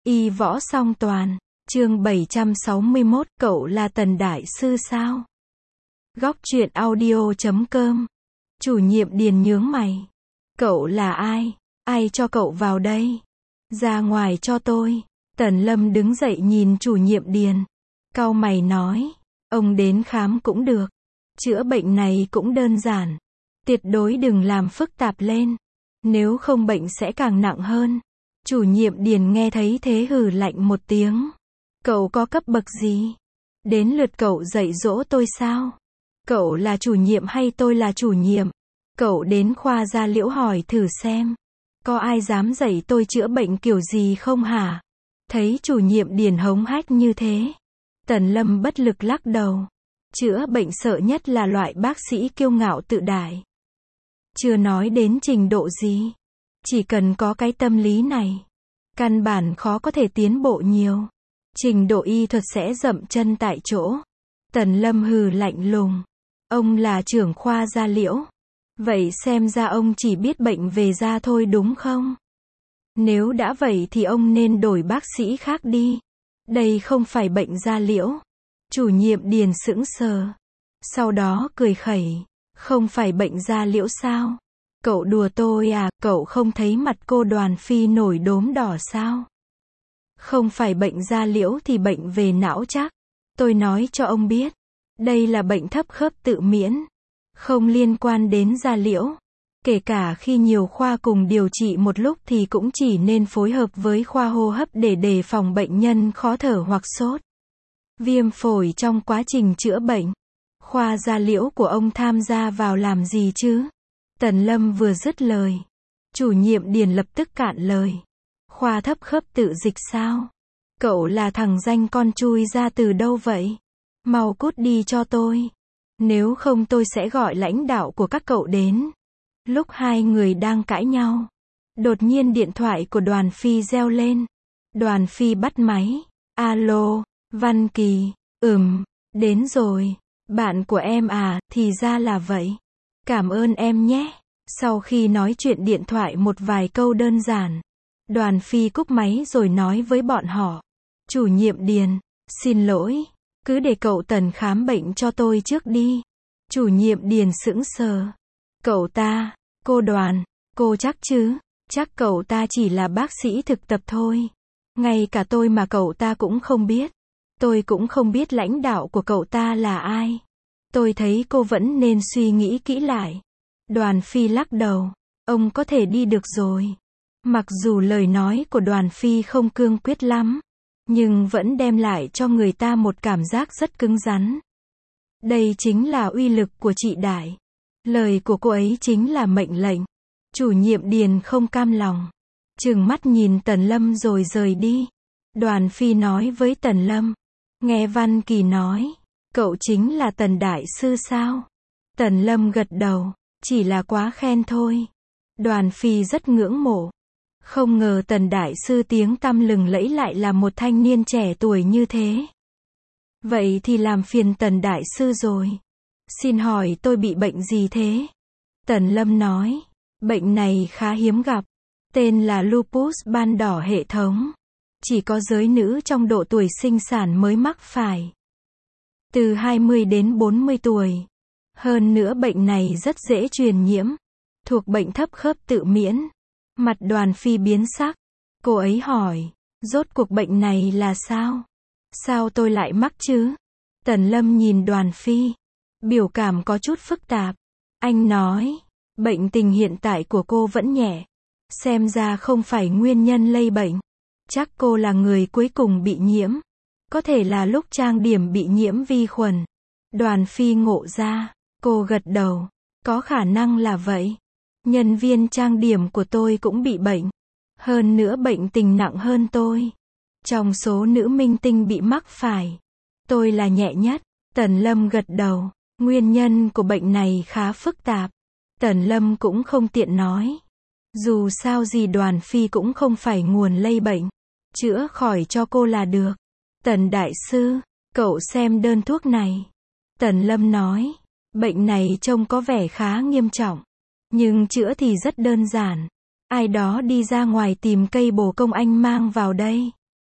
Y võ song toàn, chương 761, cậu là Tần Đại Sư sao? Góc truyện audio.com. Chủ nhiệm Điền nhướng mày. Cậu là ai? Ai cho cậu vào đây? Ra ngoài cho tôi. Tần Lâm đứng dậy nhìn chủ nhiệm Điền. Cau mày nói, ông đến khám cũng được. Chữa bệnh này cũng đơn giản. Tuyệt đối đừng làm phức tạp lên. Nếu không bệnh sẽ càng nặng hơn. Chủ nhiệm Điền nghe thấy thế hừ lạnh một tiếng. Cậu có cấp bậc gì? Đến lượt cậu dạy dỗ tôi sao? Cậu là chủ nhiệm hay tôi là chủ nhiệm? Cậu đến khoa da liễu hỏi thử xem. Có ai dám dạy tôi chữa bệnh kiểu gì không hả? Thấy chủ nhiệm Điền hống hách như thế. Tần Lâm bất lực lắc đầu. Chữa bệnh sợ nhất là loại bác sĩ kiêu ngạo tự đại. Chưa nói đến trình độ gì. Chỉ cần có cái tâm lý này. Căn bản khó có thể tiến bộ nhiều. Trình độ y thuật sẽ dậm chân tại chỗ. Tần Lâm hừ lạnh lùng. Ông là trưởng khoa da liễu. Vậy xem ra ông chỉ biết bệnh về da thôi đúng không? Nếu đã vậy thì ông nên đổi bác sĩ khác đi. Đây không phải bệnh da liễu. Chủ nhiệm Điền sững sờ. Sau đó cười khẩy. Không phải bệnh da liễu sao? Cậu đùa tôi à, cậu không thấy mặt cô Đoàn Phi nổi đốm đỏ sao? Không phải bệnh da liễu thì bệnh về não chắc. Tôi nói cho ông biết. Đây là bệnh thấp khớp tự miễn. Không liên quan đến da liễu. Kể cả khi nhiều khoa cùng điều trị một lúc thì cũng chỉ nên phối hợp với khoa hô hấp để đề phòng bệnh nhân khó thở hoặc sốt. Viêm phổi trong quá trình chữa bệnh. Khoa da liễu của ông tham gia vào làm gì chứ? Tần Lâm vừa dứt lời. Chủ nhiệm Điền lập tức cạn lời. Khoa thấp khớp tự dịch sao? Cậu là thằng danh con chui ra từ đâu vậy? Mau cút đi cho tôi. Nếu không tôi sẽ gọi lãnh đạo của các cậu đến. Lúc hai người đang cãi nhau. Đột nhiên điện thoại của Đoàn Phi reo lên. Đoàn Phi bắt máy. Alo, Văn Kỳ. Đến rồi. Bạn của em à, thì ra là vậy. Cảm ơn em nhé. Sau khi nói chuyện điện thoại một vài câu đơn giản. Đoàn Phi cúp máy rồi nói với bọn họ. Chủ nhiệm Điền, xin lỗi. Cứ để cậu Tần khám bệnh cho tôi trước đi. Chủ nhiệm Điền sững sờ. Cậu ta, cô Đoàn, cô chắc chứ? Chắc cậu ta chỉ là bác sĩ thực tập thôi. Ngay cả tôi mà cậu ta cũng không biết. Tôi cũng không biết lãnh đạo của cậu ta là ai. Tôi thấy cô vẫn nên suy nghĩ kỹ lại. Đoàn Phi lắc đầu. Ông có thể đi được rồi. Mặc dù lời nói của Đoàn Phi không cương quyết lắm. Nhưng vẫn đem lại cho người ta một cảm giác rất cứng rắn. Đây chính là uy lực của chị Đại. Lời của cô ấy chính là mệnh lệnh. Chủ nhiệm Điền không cam lòng. Trừng mắt nhìn Tần Lâm rồi rời đi. Đoàn Phi nói với Tần Lâm. Nghe Văn Kỳ nói. Cậu chính là Tần Đại Sư sao? Tần Lâm gật đầu. Chỉ là quá khen thôi. Đoàn Phi rất ngưỡng mộ. Không ngờ Tần Đại Sư tiếng tăm lừng lẫy lại là một thanh niên trẻ tuổi như thế. Vậy thì làm phiền Tần Đại Sư rồi. Xin hỏi tôi bị bệnh gì thế? Tần Lâm nói. Bệnh này khá hiếm gặp. Tên là lupus ban đỏ hệ thống. Chỉ có giới nữ trong độ tuổi sinh sản mới mắc phải. Từ 20 đến 40 tuổi. Hơn nữa bệnh này rất dễ truyền nhiễm. Thuộc bệnh thấp khớp tự miễn. Mặt Đoàn Phi biến sắc. Cô ấy hỏi. Rốt cuộc bệnh này là sao? Sao tôi lại mắc chứ? Tần Lâm nhìn Đoàn Phi. Biểu cảm có chút phức tạp. Anh nói. Bệnh tình hiện tại của cô vẫn nhẹ. Xem ra không phải nguyên nhân lây bệnh. Chắc cô là người cuối cùng bị nhiễm. Có thể là lúc trang điểm bị nhiễm vi khuẩn. Đoàn Phi ngộ ra. Cô gật đầu. Có khả năng là vậy. Nhân viên trang điểm của tôi cũng bị bệnh. Hơn nữa bệnh tình nặng hơn tôi. Trong số nữ minh tinh bị mắc phải. Tôi là nhẹ nhất. Tần Lâm gật đầu. Nguyên nhân của bệnh này khá phức tạp. Tần Lâm cũng không tiện nói. Dù sao gì Đoàn Phi cũng không phải nguồn lây bệnh. Chữa khỏi cho cô là được. Tần Đại Sư, cậu xem đơn thuốc này. Tần Lâm nói. Bệnh này trông có vẻ khá nghiêm trọng. Nhưng chữa thì rất đơn giản. Ai đó đi ra ngoài tìm cây bồ công anh mang vào đây.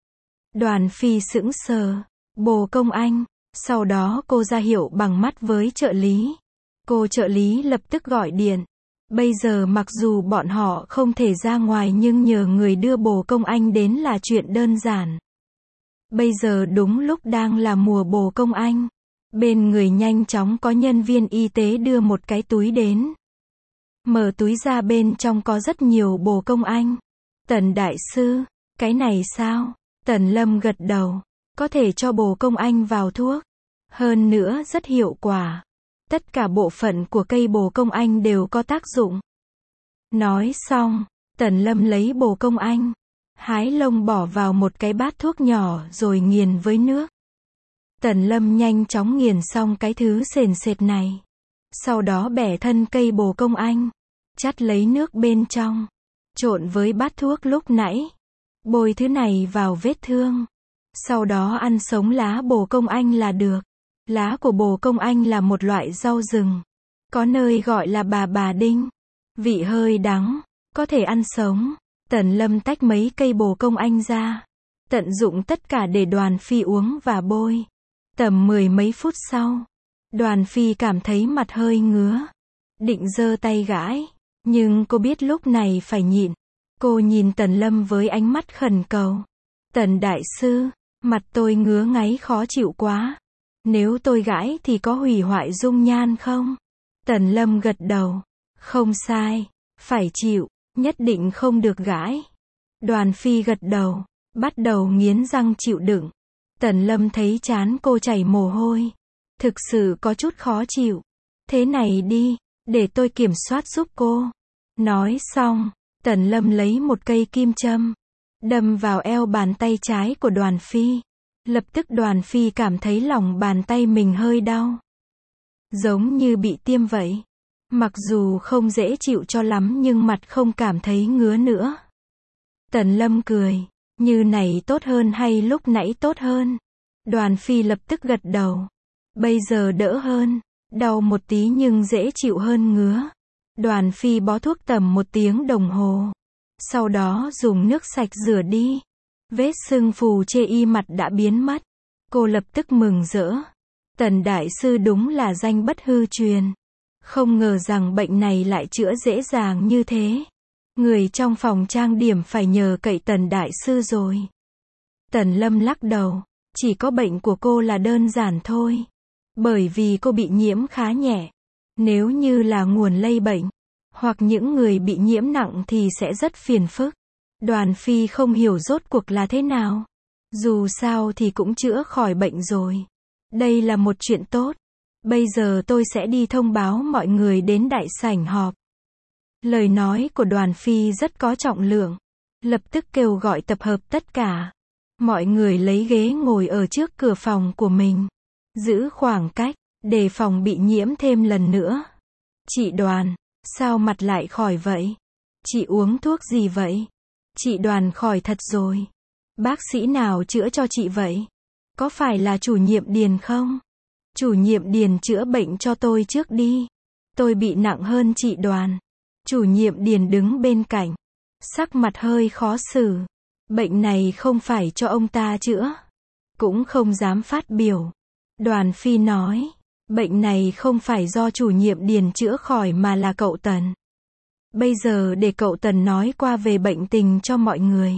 Đoàn Phi sững sờ. Bồ Công Anh. Sau đó cô ra hiệu bằng mắt với trợ lý. Cô trợ lý lập tức gọi điện. Bây giờ mặc dù bọn họ không thể ra ngoài nhưng nhờ người đưa Bồ Công Anh đến là chuyện đơn giản. Bây giờ đúng lúc đang là mùa Bồ Công Anh. Bên người nhanh chóng có nhân viên y tế đưa một cái túi đến. Mở túi ra bên trong có rất nhiều Bồ Công Anh. Tần đại sư, cái này sao? Tần Lâm gật đầu. Có thể cho Bồ Công Anh vào thuốc. Hơn nữa rất hiệu quả. Tất cả bộ phận của cây Bồ Công Anh đều có tác dụng. Nói xong, Tần Lâm lấy Bồ Công Anh, hái lông bỏ vào một cái bát thuốc nhỏ rồi nghiền với nước. Tần Lâm nhanh chóng nghiền xong cái thứ sền sệt này. Sau đó bẻ thân cây Bồ Công Anh, chắt lấy nước bên trong, trộn với bát thuốc lúc nãy. Bôi thứ này vào vết thương. Sau đó ăn sống lá Bồ Công Anh là được. Lá của Bồ Công Anh là một loại rau rừng. Có nơi gọi là bà đinh. Vị hơi đắng, có thể ăn sống. Tần Lâm tách mấy cây Bồ Công Anh ra. Tận dụng tất cả để Đoàn Phi uống và bôi. Tầm 10 mấy phút sau, Đoàn Phi cảm thấy mặt hơi ngứa. Định giơ tay gãi. Nhưng cô biết lúc này phải nhịn. Cô nhìn Tần Lâm với ánh mắt khẩn cầu. Tần đại sư, mặt tôi ngứa ngáy khó chịu quá. Nếu tôi gãi thì có hủy hoại dung nhan không? Tần Lâm gật đầu. Không sai. Phải chịu. Nhất định không được gãi. Đoàn Phi gật đầu. Bắt đầu nghiến răng chịu đựng. Tần Lâm thấy trán cô chảy mồ hôi. Thực sự có chút khó chịu. Thế này đi. Để tôi kiểm soát giúp cô. Nói xong, Tần Lâm lấy một cây kim châm. Đâm vào eo bàn tay trái của Đoàn Phi. Lập tức Đoàn Phi cảm thấy lòng bàn tay mình hơi đau. Giống như bị tiêm vậy. Mặc dù không dễ chịu cho lắm nhưng mặt không cảm thấy ngứa nữa. Tần Lâm cười. Như này tốt hơn hay lúc nãy tốt hơn? Đoàn Phi lập tức gật đầu. Bây giờ đỡ hơn. Đau một tí nhưng dễ chịu hơn ngứa. Đoàn Phi bó thuốc tầm 1 tiếng đồng hồ. Sau đó dùng nước sạch rửa đi. Vết sưng phù chê y mặt đã biến mất. Cô lập tức mừng rỡ. Tần đại sư đúng là danh bất hư truyền. Không ngờ rằng bệnh này lại chữa dễ dàng như thế. Người trong phòng trang điểm phải nhờ cậy Tần đại sư rồi. Tần Lâm lắc đầu. Chỉ có bệnh của cô là đơn giản thôi. Bởi vì cô bị nhiễm khá nhẹ. Nếu như là nguồn lây bệnh, hoặc những người bị nhiễm nặng thì sẽ rất phiền phức. Đoàn Phi không hiểu rốt cuộc là thế nào. Dù sao thì cũng chữa khỏi bệnh rồi. Đây là một chuyện tốt. Bây giờ tôi sẽ đi thông báo mọi người đến đại sảnh họp. Lời nói của Đoàn Phi rất có trọng lượng. Lập tức kêu gọi tập hợp tất cả. Mọi người lấy ghế ngồi ở trước cửa phòng của mình. Giữ khoảng cách, để phòng bị nhiễm thêm lần nữa. Chị Đoàn, sao mặt lại khỏi vậy? Chị uống thuốc gì vậy? Chị Đoàn khỏi thật rồi. Bác sĩ nào chữa cho chị vậy? Có phải là chủ nhiệm Điền không? Chủ nhiệm Điền chữa bệnh cho tôi trước đi. Tôi bị nặng hơn chị Đoàn. Chủ nhiệm Điền đứng bên cạnh. Sắc mặt hơi khó xử. Bệnh này không phải cho ông ta chữa. Cũng không dám phát biểu. Đoàn Phi nói. Bệnh này không phải do chủ nhiệm Điền chữa khỏi mà là cậu Tần. Bây giờ để cậu Tần nói qua về bệnh tình cho mọi người.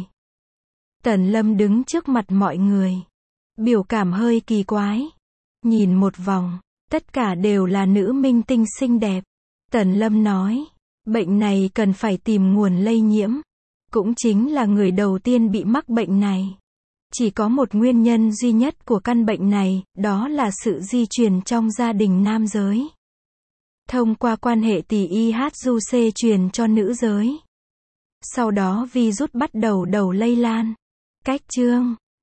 Tần Lâm đứng trước mặt mọi người. Biểu cảm hơi kỳ quái. Nhìn một vòng, tất cả đều là nữ minh tinh xinh đẹp. Tần Lâm nói, bệnh này cần phải tìm nguồn lây nhiễm. Cũng chính là người đầu tiên bị mắc bệnh này. Chỉ có một nguyên nhân duy nhất của căn bệnh này, đó là sự di truyền trong gia đình nam giới. Thông qua quan hệ tỳ IHUC truyền cho nữ giới. Sau đó virus bắt đầu lây lan. Cách chương